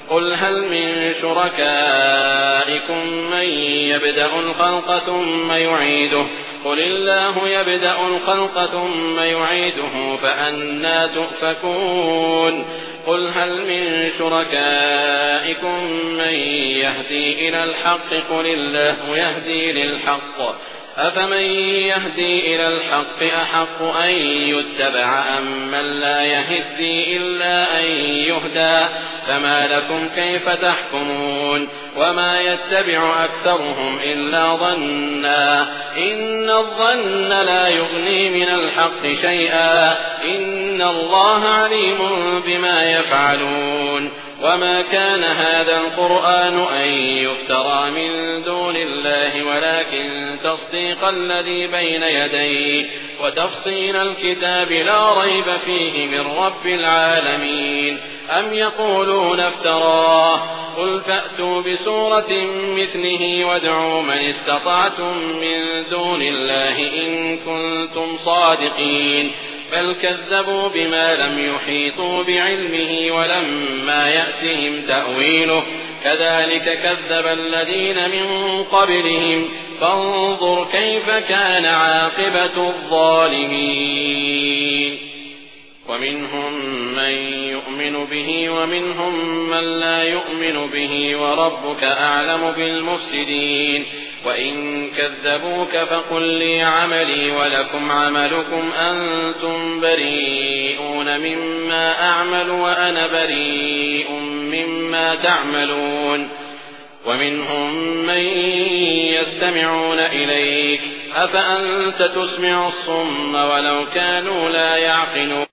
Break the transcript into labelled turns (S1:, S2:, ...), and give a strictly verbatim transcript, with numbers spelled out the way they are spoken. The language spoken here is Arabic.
S1: قل هل من شركائكم من يبدأ الخلق ثم يعيده قل الله يبدأ الخلق ثم يعيده فأنى تؤفكون قل هل من شركائكم من يهدي إلى الحق قل الله يهدي للحق أفمن يهدي إلى الحق أحق أن يتبع أم من لا يهدي إلا أن يهدى فما لكم كيف تحكمون وما يتبع أكثرهم إلا ظنا إن الظن لا يغني من الحق شيئا إن الله عليم بما يفعلون وما كان هذا القرآن أن يفترى من دون الله ولكن تصديق الذي بين يديه وتفصيل الكتاب لا ريب فيه من رب العالمين أم يقولون افتراه قل فأتوا بسورة مثله وادعوا من استطعتم من دون الله إن كنتم صادقين بل كذبوا بما لم يحيطوا بعلمه ولما يأتهم تأويله كذلك كذب الذين من قبلهم فانظر كيف كان عاقبة الظالمين ومنهم من يؤمن به ومنهم من لا يؤمن به وربك أعلم بالمفسدين وإن كذبوك فقل لي عملي ولكم عملكم أنتم بريئون مما أعمل وأنا بريء مما تعملون ومنهم من يستمعون إليك أفأنت تسمع الصم ولو كانوا لا يعقلون